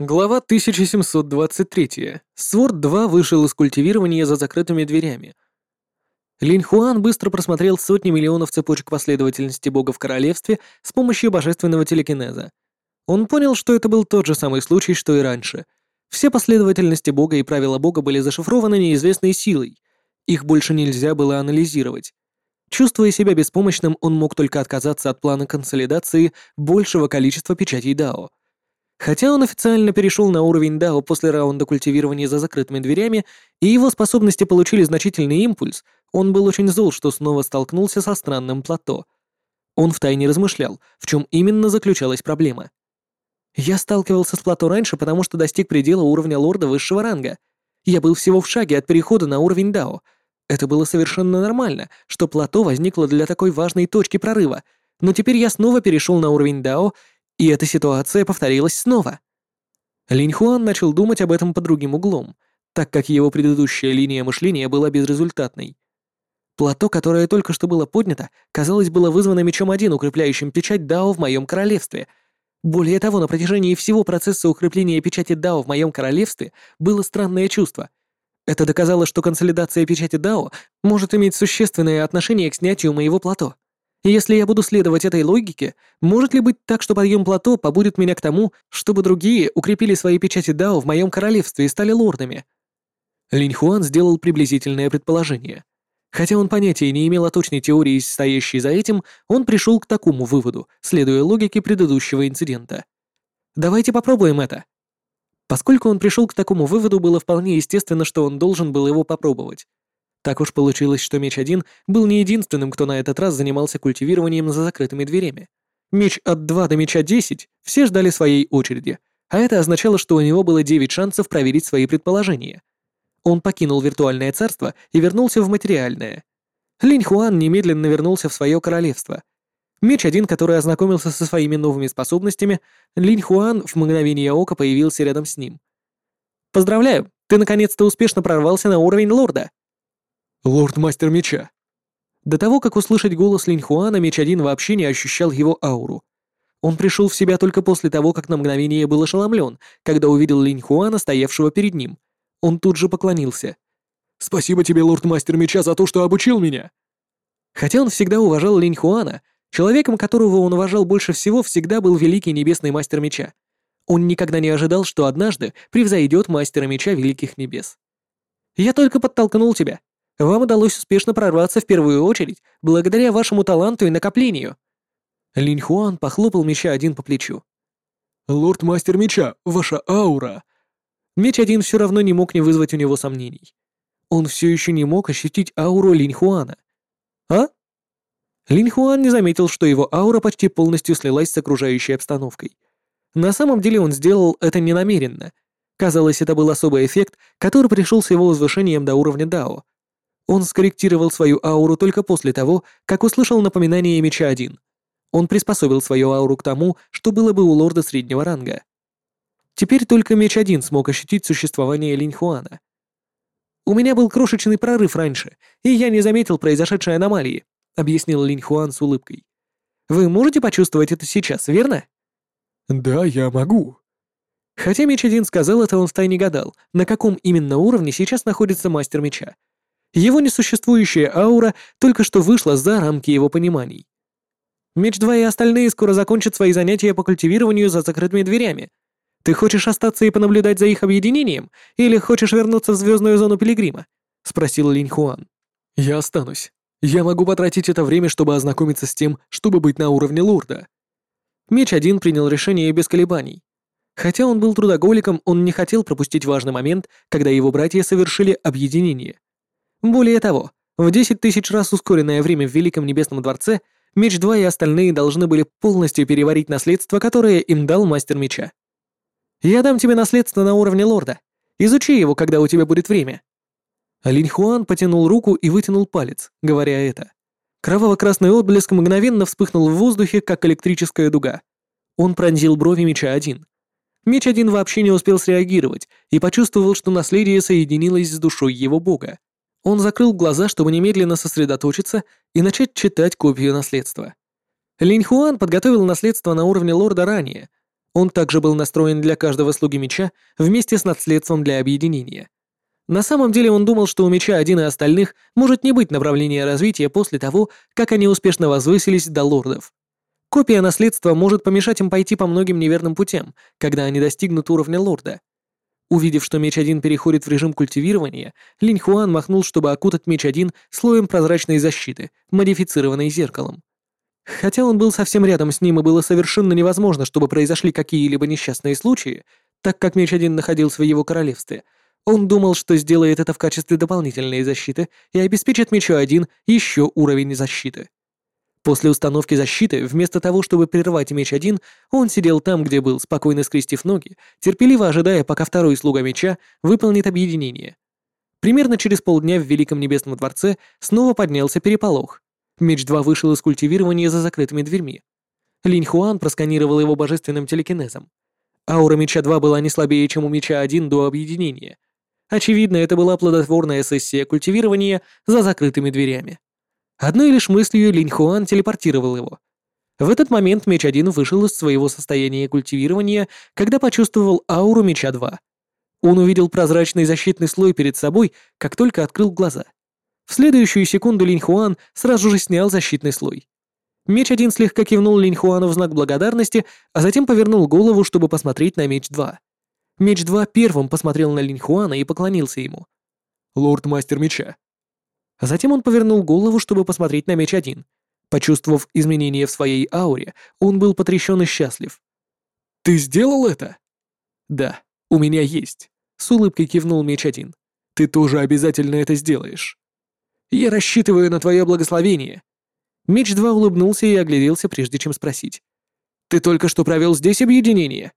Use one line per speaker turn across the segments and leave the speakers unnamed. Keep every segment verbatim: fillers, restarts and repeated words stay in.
Глава тысяча семьсот двадцать три. Сворд два вышел из культивирования за закрытыми дверями. Линь Хуан быстро просмотрел сотни миллионов цепочек последовательности Бога в Королевстве с помощью божественного телекинеза. Он понял, что это был тот же самый случай, что и раньше. Все последовательности Бога и правила Бога были зашифрованы неизвестной силой. Их больше нельзя было анализировать. Чувствуя себя беспомощным, он мог только отказаться от плана консолидации большего количества печатей Дао. Хотя он официально перешел на уровень Дао после раунда культивирования за закрытыми дверями, и его способности получили значительный импульс, он был очень зол, что снова столкнулся со странным плато. Он втайне размышлял, в чем именно заключалась проблема. «Я сталкивался с плато раньше, потому что достиг предела уровня лорда высшего ранга. Я был всего в шаге от перехода на уровень Дао. Это было совершенно нормально, что плато возникло для такой важной точки прорыва, но теперь я снова перешел на уровень Дао, и эта ситуация повторилась снова». Линь Хуан начал думать об этом под другим углом, так как его предыдущая линия мышления была безрезультатной. Плато, которое только что было поднято, казалось, было вызвано мечом один, укрепляющим печать Дао в моем королевстве. Более того, на протяжении всего процесса укрепления печати Дао в моем королевстве было странное чувство. Это доказало, что консолидация печати Дао может иметь существенное отношение к снятию моего плато. Если я буду следовать этой логике, может ли быть так, что подъем плато побудет меня к тому, чтобы другие укрепили свои печати Дао в моем королевстве и стали лордами? Линь Хуан сделал приблизительное предположение. Хотя он понятия не имел о точной теории, стоящей за этим, он пришел к такому выводу, следуя логике предыдущего инцидента. Давайте попробуем это. Поскольку он пришел к такому выводу, было вполне естественно, что он должен был его попробовать. Так уж получилось, что меч один был не единственным, кто на этот раз занимался культивированием за закрытыми дверями. Меч от два до меча десять все ждали своей очереди, а это означало, что у него было девять шансов проверить свои предположения. Он покинул виртуальное царство и вернулся в материальное. Линь Хуан немедленно вернулся в свое королевство. Меч один, который ознакомился со своими новыми способностями, Линь Хуан в мгновение ока появился рядом с ним. «Поздравляю, ты наконец-то успешно прорвался на уровень лорда!»
«Лорд-мастер меча».
До того, как услышать голос Линь Хуана, меч один вообще не ощущал его ауру. Он пришел в себя только после того, как на мгновение был ошеломлен, когда увидел Линь Хуана, стоявшего перед ним. Он тут же поклонился.
«Спасибо тебе, лорд-мастер меча, за то, что обучил меня!»
Хотя он всегда уважал Линь Хуана, человеком, которого он уважал больше всего, всегда был великий небесный мастер меча. Он никогда не ожидал, что однажды превзойдет мастера меча великих небес. «Я только подтолкнул тебя. Вам удалось успешно прорваться в первую очередь, благодаря вашему таланту и накоплению». Линь Хуан похлопал меча один по плечу.
«Лорд-мастер меча, ваша аура!»
Меч один все равно не мог не вызвать у него сомнений. Он все еще не мог ощутить ауру Линь Хуана. «А?» Линь Хуан не заметил, что его аура почти полностью слилась с окружающей обстановкой. На самом деле он сделал это ненамеренно. Казалось, это был особый эффект, который пришел с его возвышением до уровня Дао. Он скорректировал свою ауру только после того, как услышал напоминание меча один. Он приспособил свою ауру к тому, что было бы у лорда среднего ранга. Теперь только меч один смог ощутить существование Линь Хуана. «У меня был крошечный прорыв раньше, и я не заметил произошедшей аномалии», объяснил Линь Хуан с улыбкой. «Вы можете почувствовать это сейчас, верно?»
«Да, я могу».
Хотя меч один сказал это, он втайне гадал, на каком именно уровне сейчас находится мастер меча. Его несуществующая аура только что вышла за рамки его пониманий. «Меч два и остальные скоро закончат свои занятия по культивированию за закрытыми дверями. Ты хочешь остаться и понаблюдать за их объединением, или хочешь вернуться в звездную зону Пилигрима?» — спросил Линь Хуан.
«Я останусь. Я могу потратить это время, чтобы ознакомиться с тем, чтобы быть на уровне лорда».
Меч один принял решение без колебаний. Хотя он был трудоголиком, он не хотел пропустить важный момент, когда его братья совершили объединение. Более того, в десять тысяч раз ускоренное время в Великом Небесном Дворце Меч два и остальные должны были полностью переварить наследство, которое им дал Мастер Меча. «Я дам тебе наследство на уровне лорда. Изучи его, когда у тебя будет время». Линь Хуан потянул руку и вытянул палец, говоря это. Кроваво-красный отблеск мгновенно вспыхнул в воздухе, как электрическая дуга. Он пронзил брови Меча один. Меч один вообще не успел среагировать и почувствовал, что наследие соединилось с душой его бога. Он закрыл глаза, чтобы немедленно сосредоточиться и начать читать копию наследства. Линь Хуан подготовил наследство на уровне лорда ранее. Он также был настроен для каждого слуги меча вместе с наследством для объединения. На самом деле он думал, что у меча один и остальных может не быть направления развития после того, как они успешно возвысились до лордов. Копия наследства может помешать им пойти по многим неверным путям, когда они достигнут уровня лорда. Увидев, что меч один переходит в режим культивирования, Линь Хуан махнул, чтобы окутать меч один слоем прозрачной защиты, модифицированной зеркалом. Хотя он был совсем рядом с ним и было совершенно невозможно, чтобы произошли какие-либо несчастные случаи, так как меч один находился в его королевстве, он думал, что сделает это в качестве дополнительной защиты и обеспечит мечу один еще уровень защиты. После установки защиты, вместо того, чтобы прервать меч один, он сидел там, где был, спокойно скрестив ноги, терпеливо ожидая, пока второй слуга меча выполнит объединение. Примерно через полдня в Великом Небесном Дворце снова поднялся переполох. Меч два вышел из культивирования за закрытыми дверьми. Линь Хуан просканировал его божественным телекинезом. Аура меча два была не слабее, чем у меча один до объединения. Очевидно, это была плодотворная сессия культивирования за закрытыми дверями. Одной лишь мыслью Линь Хуан телепортировал его. В этот момент меч один вышел из своего состояния культивирования, когда почувствовал ауру меча два. Он увидел прозрачный защитный слой перед собой, как только открыл глаза. В следующую секунду Линь Хуан сразу же снял защитный слой. Меч один слегка кивнул Линь Хуану в знак благодарности, а затем повернул голову, чтобы посмотреть на меч два. Меч два первым посмотрел на Линь Хуана и поклонился ему. «Лорд-мастер меча». А затем он повернул голову, чтобы посмотреть на меч один. Почувствовав изменения в своей ауре, он был потрясен и счастлив. «Ты сделал это?» «Да, у меня есть», — с улыбкой кивнул меч один. «Ты тоже обязательно это сделаешь». «Я рассчитываю на твое благословение». Меч два улыбнулся и огляделся, прежде чем спросить. «Ты только что провел здесь объединение?»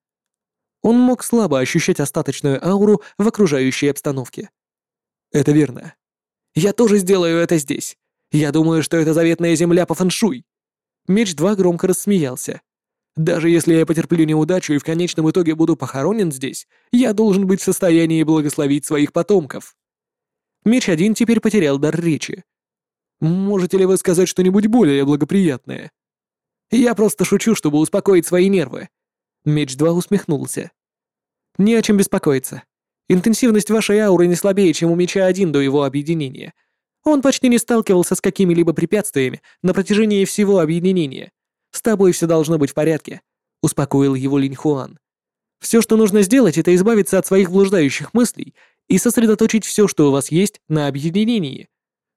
Он мог слабо ощущать остаточную ауру в окружающей обстановке. «Это верно. Я тоже сделаю это здесь. Я думаю, что это заветная земля по фэншуй». Меч два громко рассмеялся. «Даже если я потерплю неудачу и в конечном итоге буду похоронен здесь, я должен быть в состоянии благословить своих потомков». Меч один теперь потерял дар речи. «Можете ли вы сказать что-нибудь более благоприятное?» «Я просто шучу, чтобы успокоить свои нервы». Меч два усмехнулся. «Не о чем беспокоиться. Интенсивность вашей ауры не слабее, чем у меча один до его объединения. Он почти не сталкивался с какими-либо препятствиями на протяжении всего объединения. С тобой все должно быть в порядке», — успокоил его Линь Хуан. «Все, что нужно сделать, это избавиться от своих блуждающих мыслей и сосредоточить все, что у вас есть, на объединении».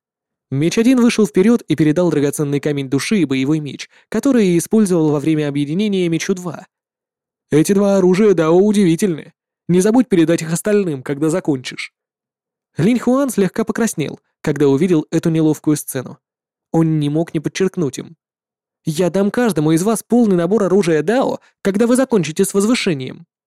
Меч один вышел вперед и передал драгоценный камень души и боевой меч, который использовал во время объединения мечу два. «Эти два оружия Дао удивительны. Не забудь передать их остальным, когда закончишь». Линь Хуан слегка покраснел, когда увидел эту неловкую сцену. Он не мог не подчеркнуть им. «Я дам каждому из вас полный набор оружия Дао, когда вы закончите с возвышением».